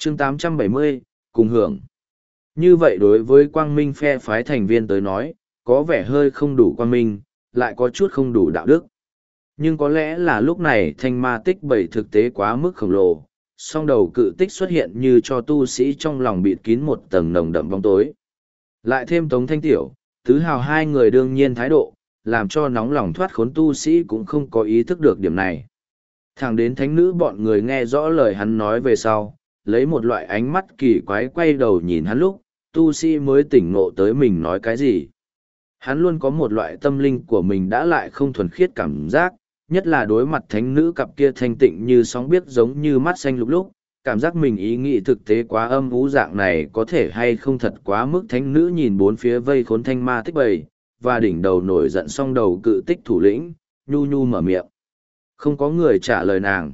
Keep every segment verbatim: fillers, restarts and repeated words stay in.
chương tám trăm bảy mươi, cùng hưởng. Như vậy đối với quang minh phe phái thành viên tới nói, có vẻ hơi không đủ quang minh, lại có chút không đủ đạo đức. Nhưng có lẽ là lúc này thanh ma tích bảy thực tế quá mức khổng lồ, song đầu cự tích xuất hiện như cho tu sĩ trong lòng bịt kín một tầng nồng đậm bóng tối. Lại thêm Tống Thanh Tiểu, Tứ Hào hai người đương nhiên thái độ, làm cho nóng lòng thoát khốn tu sĩ cũng không có ý thức được điểm này. Thẳng đến thánh nữ bọn người nghe rõ lời hắn nói về sau, lấy một loại ánh mắt kỳ quái quay đầu nhìn hắn lúc, tu sĩ mới tỉnh ngộ tới mình nói cái gì. Hắn luôn có một loại tâm linh của mình đã lại không thuần khiết cảm giác, nhất là đối mặt thánh nữ cặp kia thanh tịnh như sóng biếc giống như mắt xanh lục lúc, cảm giác mình ý nghĩ thực tế quá âm ú dạng này có thể hay không thật quá mức. Thánh nữ nhìn bốn phía vây khốn thanh ma tích bầy, và đỉnh đầu nổi giận song đầu cự tích thủ lĩnh, nhu nhu mở miệng. Không có người trả lời nàng.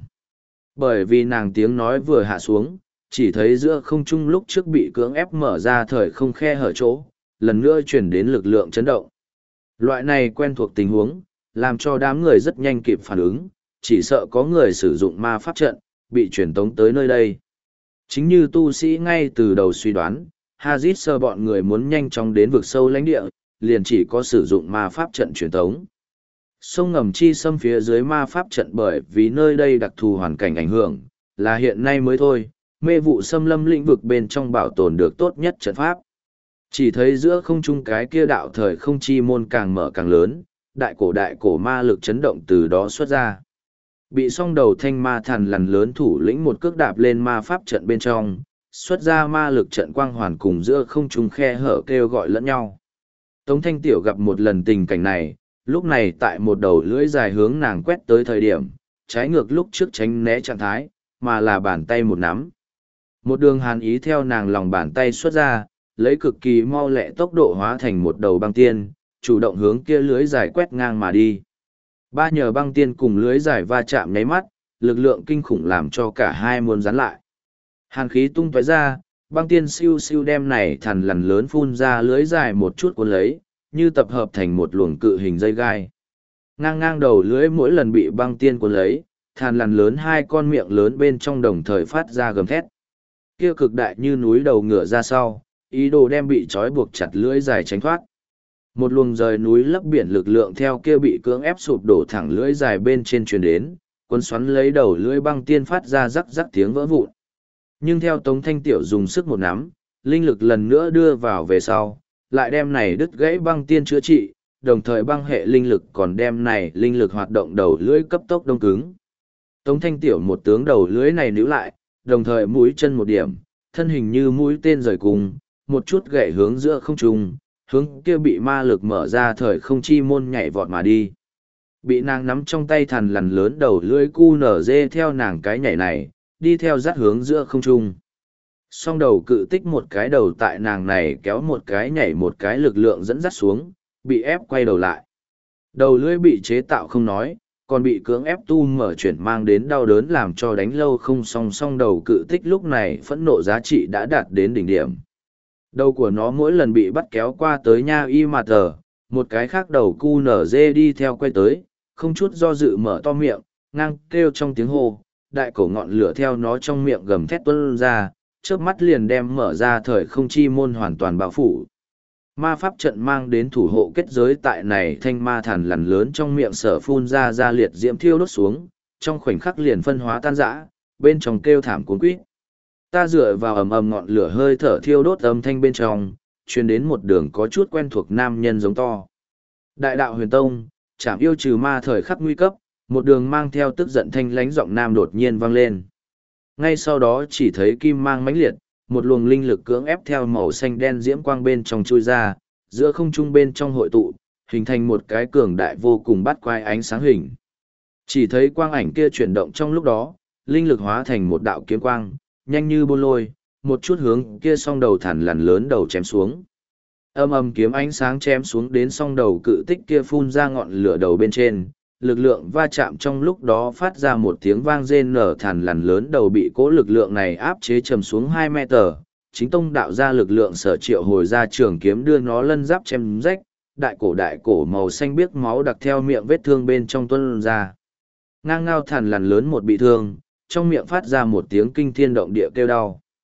Bởi vì nàng tiếng nói vừa hạ xuống, chỉ thấy giữa không trung lúc trước bị cưỡng ép mở ra thời không khe hở chỗ, lần nữa chuyển đến lực lượng chấn động. Loại này quen thuộc tình huống, làm cho đám người rất nhanh kịp phản ứng, chỉ sợ có người sử dụng ma pháp trận, bị truyền tống tới nơi đây. Chính như tu sĩ ngay từ đầu suy đoán, Hazit sơ bọn người muốn nhanh chóng đến vực sâu lãnh địa, liền chỉ có sử dụng ma pháp trận truyền tống. Sông ngầm chi xâm phía dưới ma pháp trận bởi vì nơi đây đặc thù hoàn cảnh ảnh hưởng, là hiện nay mới thôi, mê vụ xâm lâm lĩnh vực bên trong bảo tồn được tốt nhất trận pháp. Chỉ thấy giữa không trung cái kia đạo thời không chi môn càng mở càng lớn, đại cổ đại cổ ma lực chấn động từ đó xuất ra. Bị song đầu thanh ma thần lằn lớn thủ lĩnh một cước đạp lên ma pháp trận bên trong, xuất ra ma lực trận quang hoàn cùng giữa không trung khe hở kêu gọi lẫn nhau. Tống Thanh Tiểu gặp một lần tình cảnh này, lúc này tại một đầu lưỡi dài hướng nàng quét tới thời điểm, trái ngược lúc trước tránh né trạng thái, mà là bàn tay một nắm. Một đường hàn ý theo nàng lòng bàn tay xuất ra, lấy cực kỳ mau lẹ tốc độ hóa thành một đầu băng tiên, chủ động hướng kia lưới dài quét ngang mà đi. Ba nhờ băng tiên cùng lưới dài va chạm nháy mắt, lực lượng kinh khủng làm cho cả hai muốn dán lại. Hàn khí tung tóe ra, băng tiên siêu siêu đem này thằn lằn lớn phun ra lưới dài một chút cuốn lấy, như tập hợp thành một luồng cự hình dây gai. Ngang ngang đầu lưới mỗi lần bị băng tiên cuốn lấy, thằn lằn lớn hai con miệng lớn bên trong đồng thời phát ra gầm thét. Kia cực đại như núi đầu ngựa ra sau, ý đồ đem bị trói buộc chặt lưỡi dài tránh thoát. Một luồng rời núi lấp biển lực lượng theo kia bị cưỡng ép sụp đổ thẳng lưỡi dài bên trên truyền đến, cuốn xoắn lấy đầu lưỡi băng tiên phát ra rắc rắc tiếng vỡ vụn. Nhưng theo Tống Thanh Tiểu dùng sức một nắm, linh lực lần nữa đưa vào về sau, lại đem này đứt gãy băng tiên chữa trị, đồng thời băng hệ linh lực còn đem này linh lực hoạt động đầu lưỡi cấp tốc đông cứng. Tống Thanh Tiểu một tướng đầu lưỡi này níu lại, đồng thời mũi chân một điểm, thân hình như mũi tên rời cùng, một chút gậy hướng giữa không trung, hướng kia bị ma lực mở ra thời không chi môn nhảy vọt mà đi. Bị nàng nắm trong tay thằn lằn lớn đầu lưỡi cu nở dê theo nàng cái nhảy này, đi theo dắt hướng giữa không trung. Song đầu cự tích một cái đầu tại nàng này kéo một cái nhảy một cái lực lượng dẫn dắt xuống, bị ép quay đầu lại. Đầu lưỡi bị chế tạo không nói, còn bị cưỡng ép tu mở chuyển mang đến đau đớn làm cho đánh lâu không song song đầu cự tích lúc này phẫn nộ giá trị đã đạt đến đỉnh điểm. Đầu của nó mỗi lần bị bắt kéo qua tới nha y mà tờ, một cái khác đầu cu nở dê đi theo quay tới, không chút do dự mở to miệng, ngang kêu trong tiếng hô, đại cổ ngọn lửa theo nó trong miệng gầm thét tuôn ra, trước mắt liền đem mở ra thời không chi môn hoàn toàn bao phủ. Ma pháp trận mang đến thủ hộ kết giới tại này thanh ma thằn lằn lớn trong miệng sở phun ra ra liệt diễm thiêu đốt xuống, trong khoảnh khắc liền phân hóa tan rã, bên trong kêu thảm cuốn quýt. Ta dựa vào ầm ầm ngọn lửa hơi thở thiêu đốt âm thanh bên trong, truyền đến một đường có chút quen thuộc nam nhân giống to. Đại đạo huyền tông, chảm yêu trừ ma thời khắc nguy cấp, một đường mang theo tức giận thanh lánh giọng nam đột nhiên vang lên. Ngay sau đó chỉ thấy kim mang mãnh liệt, một luồng linh lực cưỡng ép theo màu xanh đen diễm quang bên trong chui ra, giữa không trung bên trong hội tụ, hình thành một cái cường đại vô cùng bắt quái ánh sáng hình. Chỉ thấy quang ảnh kia chuyển động trong lúc đó, linh lực hóa thành một đạo kiếm quang, nhanh như bôn lôi, một chút hướng kia song đầu thằn lằn lớn đầu chém xuống. Âm âm kiếm ánh sáng chém xuống đến song đầu cự tích kia phun ra ngọn lửa đầu bên trên, lực lượng va chạm trong lúc đó phát ra một tiếng vang rên nở thằn lằn lớn đầu bị cố lực lượng này áp chế trầm xuống hai mét, chính tông đạo ra lực lượng sở triệu hồi ra trường kiếm đưa nó lân giáp chém rách, đại cổ đại cổ màu xanh biếc máu đặc theo miệng vết thương bên trong tuôn ra. Ngang ngao thằn lằn lớn một bị thương, trong miệng phát ra một tiếng kinh thiên động địa kêu đau.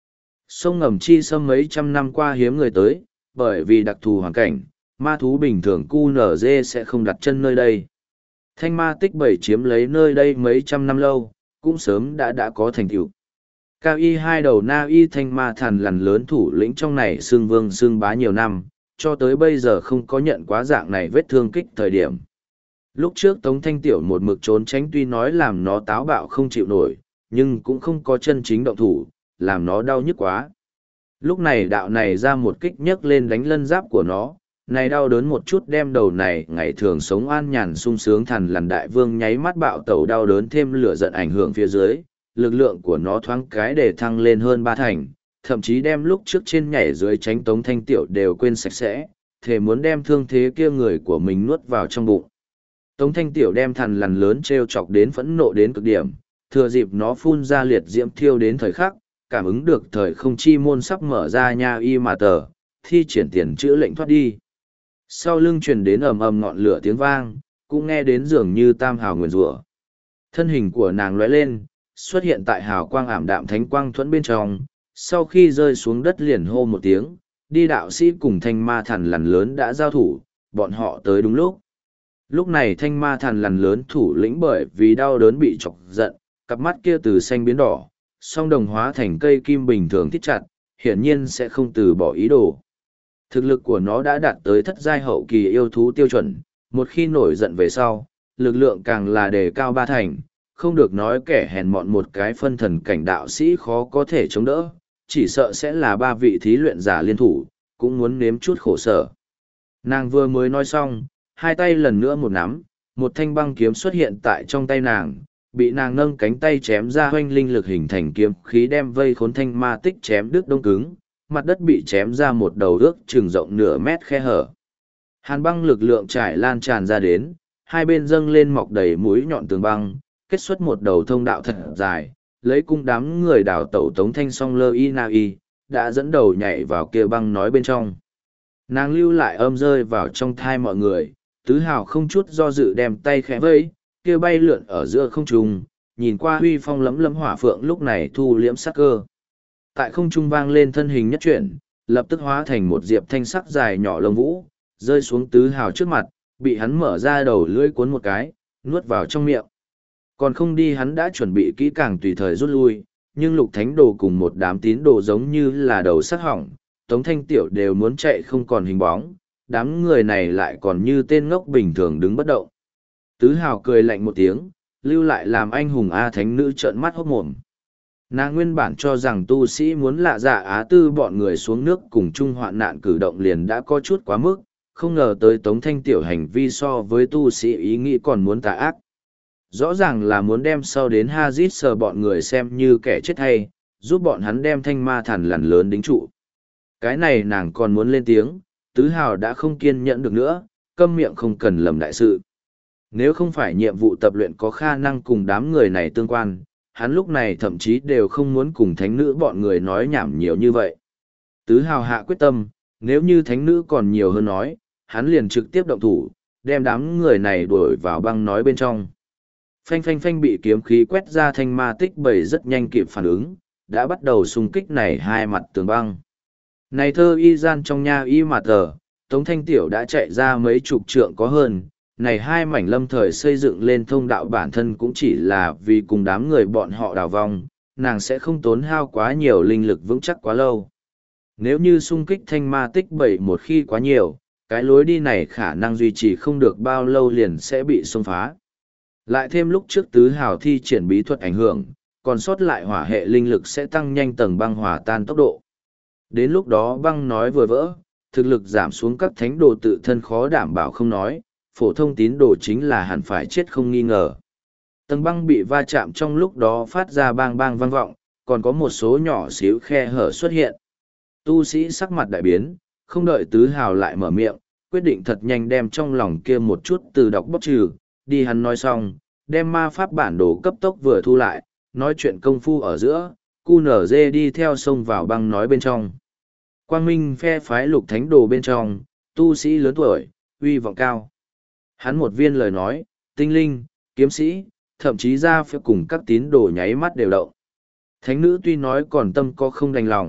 Sông ngầm chi xâm mấy trăm năm qua hiếm người tới, bởi vì đặc thù hoàn cảnh, ma thú bình thường cu nở dê sẽ không đặt chân nơi đây. Thanh ma tích bảy chiếm lấy nơi đây mấy trăm năm lâu, cũng sớm đã đã có thành tựu. Cao y hai đầu na y thanh ma thần lằn lớn thủ lĩnh trong này xương vương xương bá nhiều năm, cho tới bây giờ không có nhận quá dạng này vết thương kích thời điểm. Lúc trước Tống Thanh Tiểu một mực trốn tránh tuy nói làm nó táo bạo không chịu nổi, nhưng cũng không có chân chính động thủ, làm nó đau nhức quá. Lúc này đạo này ra một kích nhấc lên đánh lân giáp của nó, này đau đớn một chút đem đầu này ngày thường sống an nhàn sung sướng thằn lằn đại vương nháy mắt bạo tẩu đau đớn thêm lửa giận ảnh hưởng phía dưới, lực lượng của nó thoáng cái để thăng lên hơn ba thành, thậm chí đem lúc trước trên nhảy dưới tránh Tống Thanh Tiểu đều quên sạch sẽ, thể muốn đem thương thế kia người của mình nuốt vào trong bụng. Tống Thanh Tiểu đem thằn lằn lớn treo chọc đến phẫn nộ đến cực điểm, thừa dịp nó phun ra liệt diễm thiêu đến thời khắc, cảm ứng được thời không chi môn sắp mở ra nha y mà tờ, thi triển tiền chữ lệnh thoát đi. Sau lưng truyền đến ầm ầm ngọn lửa tiếng vang, cũng nghe đến dường như tam hào nguyền rủa. Thân hình của nàng lóe lên, xuất hiện tại hào quang ảm đạm thánh quang thuẫn bên trong, sau khi rơi xuống đất liền hô một tiếng, đi đạo sĩ cùng thanh ma thằn lằn lớn đã giao thủ, bọn họ tới đúng lúc. Lúc này thanh ma thằn lằn lớn thủ lĩnh bởi vì đau đớn bị chọc giận, cặp mắt kia từ xanh biến đỏ, song đồng hóa thành cây kim bình thường thích chặt, hiển nhiên sẽ không từ bỏ ý đồ. Thực lực của nó đã đạt tới thất giai hậu kỳ yêu thú tiêu chuẩn, một khi nổi giận về sau, lực lượng càng là đề cao ba thành, không được nói kẻ hèn mọn một cái phân thần cảnh đạo sĩ khó có thể chống đỡ, chỉ sợ sẽ là ba vị thí luyện giả liên thủ, cũng muốn nếm chút khổ sở. Nàng vừa mới nói xong, hai tay lần nữa một nắm, một thanh băng kiếm xuất hiện tại trong tay nàng, bị nàng nâng cánh tay chém ra hoanh linh lực hình thành kiếm khí đem vây khốn thanh ma tích chém đứt đông cứng, mặt đất bị chém ra một đầu ước chừng rộng nửa mét khe hở. Hàn băng lực lượng trải lan tràn ra đến, hai bên dâng lên mọc đầy mũi nhọn tường băng, kết xuất một đầu thông đạo thật dài, lấy cung đám người đảo tẩu Tống Thanh song lơ y na y, đã dẫn đầu nhảy vào kia băng nói bên trong. Nàng lưu lại âm rơi vào trong thai mọi người, tứ hào không chút do dự đem tay khẽ vây, kia bay lượn ở giữa không trung, nhìn qua huy phong lấm lấm hỏa phượng lúc này thu liễm sắc cơ. Tại không trung vang lên thân hình nhất chuyển, lập tức hóa thành một diệp thanh sắc dài nhỏ lông vũ, rơi xuống tứ hào trước mặt, bị hắn mở ra đầu lưỡi cuốn một cái, nuốt vào trong miệng. Còn không đi hắn đã chuẩn bị kỹ càng tùy thời rút lui, nhưng lục thánh đồ cùng một đám tín đồ giống như là đầu sắc hỏng, Tống Thanh Tiểu đều muốn chạy không còn hình bóng, đám người này lại còn như tên ngốc bình thường đứng bất động. Tứ hào cười lạnh một tiếng, lưu lại làm anh hùng A thánh nữ trợn mắt hốt mồm. Nàng nguyên bản cho rằng tu sĩ muốn lạ dạ Á Tư bọn người xuống nước cùng chung hoạn nạn cử động liền đã có chút quá mức, không ngờ tới Tống Thanh Tiểu hành vi so với tu sĩ ý nghĩ còn muốn tà ác. Rõ ràng là muốn đem sau đến Hazit sờ bọn người xem như kẻ chết hay, giúp bọn hắn đem thanh ma thằn lằn lớn đính trụ. Cái này nàng còn muốn lên tiếng, tứ hào đã không kiên nhẫn được nữa, câm miệng không cần lầm đại sự. Nếu không phải nhiệm vụ tập luyện có khả năng cùng đám người này tương quan, hắn lúc này thậm chí đều không muốn cùng thánh nữ bọn người nói nhảm nhiều như vậy. Tứ hào hạ quyết tâm, nếu như thánh nữ còn nhiều hơn nói, hắn liền trực tiếp động thủ, đem đám người này đuổi vào băng nói bên trong. Phanh phanh phanh bị kiếm khí quét ra thanh ma tích bảy rất nhanh kịp phản ứng, đã bắt đầu xung kích này hai mặt tường băng. Này thơ y gian trong nha y mặt tờ, Tống Thanh Tiểu đã chạy ra mấy chục trượng có hơn, này hai mảnh lâm thời xây dựng lên thông đạo bản thân cũng chỉ là vì cùng đám người bọn họ đào vong, nàng sẽ không tốn hao quá nhiều linh lực vững chắc quá lâu. Nếu như xung kích thanh ma tích bảy một khi quá nhiều, cái lối đi này khả năng duy trì không được bao lâu liền sẽ bị xông phá. Lại thêm lúc trước tứ hào thi triển bí thuật ảnh hưởng, còn sót lại hỏa hệ linh lực sẽ tăng nhanh tầng băng hòa tan tốc độ. Đến lúc đó băng nói vừa vỡ, thực lực giảm xuống các thánh đồ tự thân khó đảm bảo không nói, phổ thông tín đồ chính là hẳn phải chết không nghi ngờ. Tầng băng bị va chạm trong lúc đó phát ra bang bang vang vọng, còn có một số nhỏ xíu khe hở xuất hiện. Tu sĩ sắc mặt đại biến, không đợi tứ hào lại mở miệng, quyết định thật nhanh đem trong lòng kia một chút từ đọc bóc trừ, đi hắn nói xong, đem ma pháp bản đồ cấp tốc vừa thu lại, nói chuyện công phu ở giữa, cu nở dê đi theo sông vào băng nói bên trong. Quang Minh phe phái lục thánh đồ bên trong, tu sĩ lớn tuổi, uy vọng cao. Hắn một viên lời nói, tinh linh, kiếm sĩ, thậm chí ra phía cùng các tín đồ nháy mắt đều động. Thánh nữ tuy nói còn tâm có không đành lòng,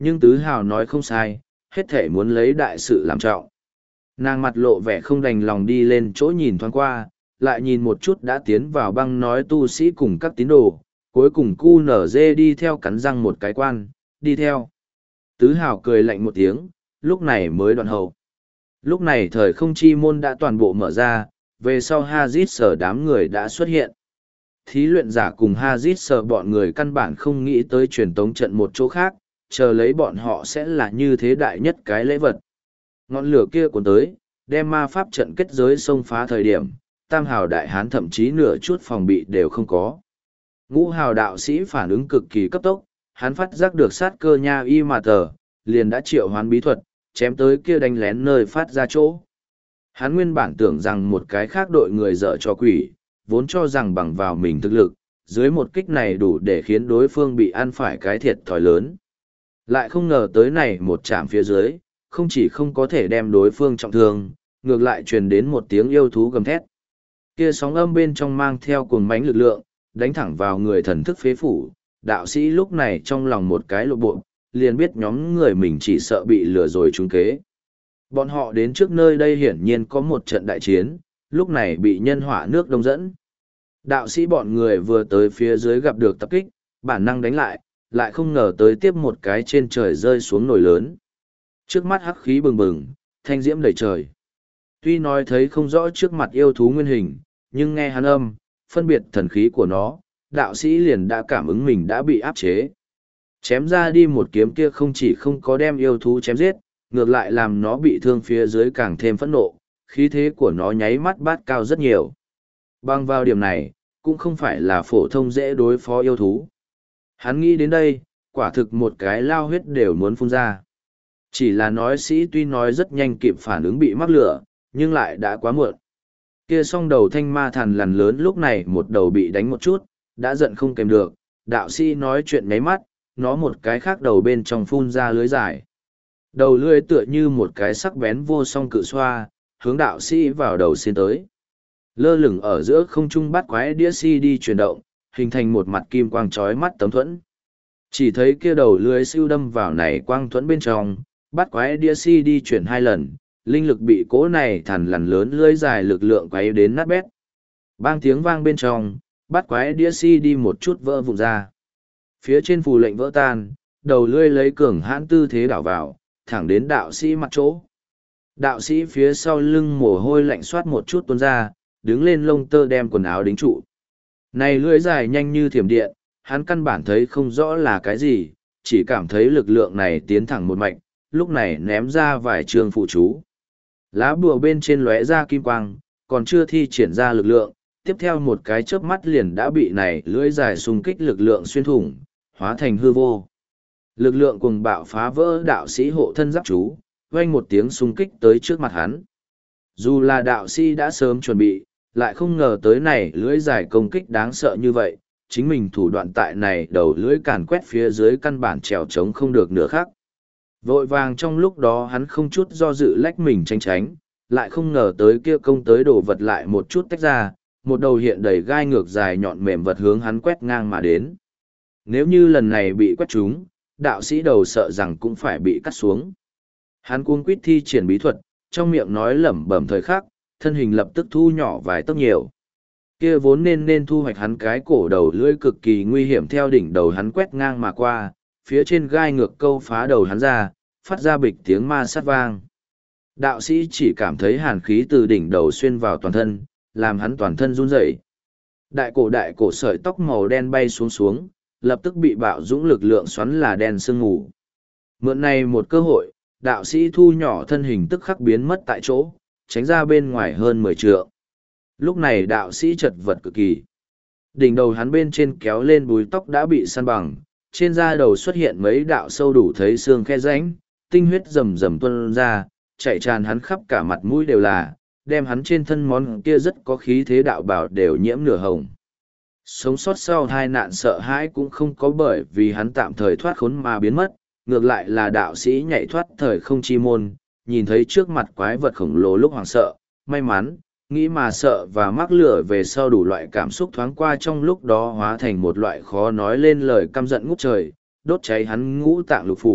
Nhưng Tứ Hào nói không sai, hết thể muốn lấy đại sự làm trọng. Nàng mặt lộ vẻ không đành lòng đi lên chỗ nhìn thoáng qua, lại nhìn một chút đã tiến vào băng nói tu sĩ cùng các tín đồ, cuối cùng cu nở dê đi theo cắn răng một cái quan, đi theo. Tứ Hào cười lạnh một tiếng, lúc này mới đoạn hậu. Lúc này thời không chi môn đã toàn bộ mở ra, về sau Hazit sở đám người đã xuất hiện. Thí luyện giả cùng Hazit sở bọn người căn bản không nghĩ tới truyền tống trận một chỗ khác, chờ lấy bọn họ sẽ là như thế đại nhất cái lễ vật. Ngọn lửa kia cuốn tới, đem ma pháp trận kết giới xông phá thời điểm, tam hào đại hán thậm chí nửa chút phòng bị đều không có. Ngũ hào đạo sĩ phản ứng cực kỳ cấp tốc, hắn phát giác được sát cơ nha y mà tờ, liền đã triệu hoán bí thuật, chém tới kia đánh lén nơi phát ra chỗ. Hắn nguyên bản tưởng rằng một cái khác đội người dở cho quỷ, vốn cho rằng bằng vào mình thực lực, dưới một kích này đủ để khiến đối phương bị ăn phải cái thiệt thòi lớn. Lại không ngờ tới này một chạm phía dưới, không chỉ không có thể đem đối phương trọng thương, ngược lại truyền đến một tiếng yêu thú gầm thét. Kia sóng âm bên trong mang theo cuồng mãnh lực lượng, đánh thẳng vào người thần thức phế phủ, đạo sĩ lúc này trong lòng một cái lộ bộ, liền biết nhóm người mình chỉ sợ bị lừa rồi trúng kế. Bọn họ đến trước nơi đây hiển nhiên có một trận đại chiến, lúc này bị nhân hỏa nước đông dẫn. Đạo sĩ bọn người vừa tới phía dưới gặp được tập kích, bản năng đánh lại, lại không ngờ tới tiếp một cái trên trời rơi xuống nồi lớn. Trước mắt hắc khí bừng bừng, thanh diễm đầy trời. Tuy nói thấy không rõ trước mặt yêu thú nguyên hình, nhưng nghe hắn âm, phân biệt thần khí của nó, đạo sĩ liền đã cảm ứng mình đã bị áp chế. Chém ra đi một kiếm kia không chỉ không có đem yêu thú chém giết, ngược lại làm nó bị thương phía dưới càng thêm phẫn nộ, khí thế của nó nháy mắt bát cao rất nhiều. Bằng vào điểm này, cũng không phải là phổ thông dễ đối phó yêu thú. Hắn nghĩ đến đây, quả thực một cái lao huyết đều muốn phun ra. Chỉ là nói sĩ tuy nói rất nhanh kịp phản ứng bị mắc lửa, nhưng lại đã quá muộn. Kia song đầu thanh ma thần lằn lớn lúc này một đầu bị đánh một chút, đã giận không kèm được, đạo sĩ nói chuyện nháy mắt, nó một cái khác đầu bên trong phun ra lưới dài. Đầu lưới tựa như một cái sắc bén vô song cự xoa, hướng đạo sĩ vào đầu xin tới. Lơ lửng ở giữa không trung bắt quái đĩa si đi chuyển động, hình thành một mặt kim quang chói mắt tấm thuẫn. Chỉ thấy kia đầu lưới siêu đâm vào này quang thuẫn bên trong, bắt quái đĩa si đi chuyển hai lần, linh lực bị cỗ này thằn lằn lớn lưới dài lực lượng quấy đến nát bét. Bang tiếng vang bên trong, bắt quái đĩa si đi một chút vỡ vụn ra. Phía trên phù lệnh vỡ tan, đầu lưới lấy cường hãn tư thế đảo vào, thẳng đến đạo sĩ mặt chỗ. Đạo sĩ phía sau lưng mồ hôi lạnh soát một chút tuôn ra, đứng lên lông tơ đem quần áo đính trụ. Này lưỡi dài nhanh như thiểm điện, hắn căn bản thấy không rõ là cái gì, chỉ cảm thấy lực lượng này tiến thẳng một mạch, lúc này ném ra vài trường phụ chú. Lá bùa bên trên lóe ra kim quang, còn chưa thi triển ra lực lượng, tiếp theo một cái chớp mắt liền đã bị này lưỡi dài xung kích lực lượng xuyên thủng, hóa thành hư vô. Lực lượng cùng bạo phá vỡ đạo sĩ hộ thân giáp chú, vang một tiếng xung kích tới trước mặt hắn. Dù là đạo sĩ đã sớm chuẩn bị, lại không ngờ tới này lưỡi dài công kích đáng sợ như vậy, chính mình thủ đoạn tại này đầu lưỡi càn quét phía dưới căn bản trèo trống không được nửa khác. Vội vàng trong lúc đó hắn không chút do dự lách mình tránh tránh, lại không ngờ tới kia công tới đổ vật lại một chút tách ra, một đầu hiện đầy gai ngược dài nhọn mềm vật hướng hắn quét ngang mà đến. Nếu như lần này bị quét trúng, đạo sĩ đầu sợ rằng cũng phải bị cắt xuống. Hắn cuống quýt thi triển bí thuật, trong miệng nói lẩm bẩm thời khắc, thân hình lập tức thu nhỏ vài tấc nhiều. Kia vốn nên nên thu hoạch hắn cái cổ đầu lưỡi cực kỳ nguy hiểm theo đỉnh đầu hắn quét ngang mà qua, phía trên gai ngược câu phá đầu hắn ra, phát ra bịch tiếng ma sát vang. Đạo sĩ chỉ cảm thấy hàn khí từ đỉnh đầu xuyên vào toàn thân, làm hắn toàn thân run rẩy. Đại cổ đại cổ sợi tóc màu đen bay xuống xuống, lập tức bị bạo dũng lực lượng xoắn là đen sương mù. Mượn này một cơ hội, đạo sĩ thu nhỏ thân hình tức khắc biến mất tại chỗ, tránh ra bên ngoài hơn mười trượng. Lúc này đạo sĩ chật vật cực kỳ. Đỉnh đầu hắn bên trên kéo lên búi tóc đã bị săn bằng, trên da đầu xuất hiện mấy đạo sâu đủ thấy xương khe rãnh, tinh huyết rầm rầm tuôn ra, chảy tràn hắn khắp cả mặt mũi đều là, đem hắn trên thân món kia rất có khí thế đạo bảo đều nhiễm nửa hồng. Sống sót sau hai nạn sợ hãi cũng không có bởi vì hắn tạm thời thoát khốn mà biến mất, ngược lại là đạo sĩ nhảy thoát thời không chi môn, nhìn thấy trước mặt quái vật khổng lồ lúc hoảng sợ, may mắn, nghĩ mà sợ và mắc lửa về sau đủ loại cảm xúc thoáng qua trong lúc đó hóa thành một loại khó nói lên lời căm giận ngút trời, đốt cháy hắn ngũ tạng lục phủ,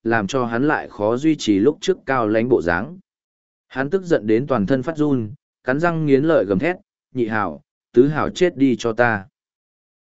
làm cho hắn lại khó duy trì lúc trước cao lãnh bộ dáng. Hắn tức giận đến toàn thân phát run, cắn răng nghiến lợi gầm thét, nhị hảo, tứ hảo chết đi cho ta.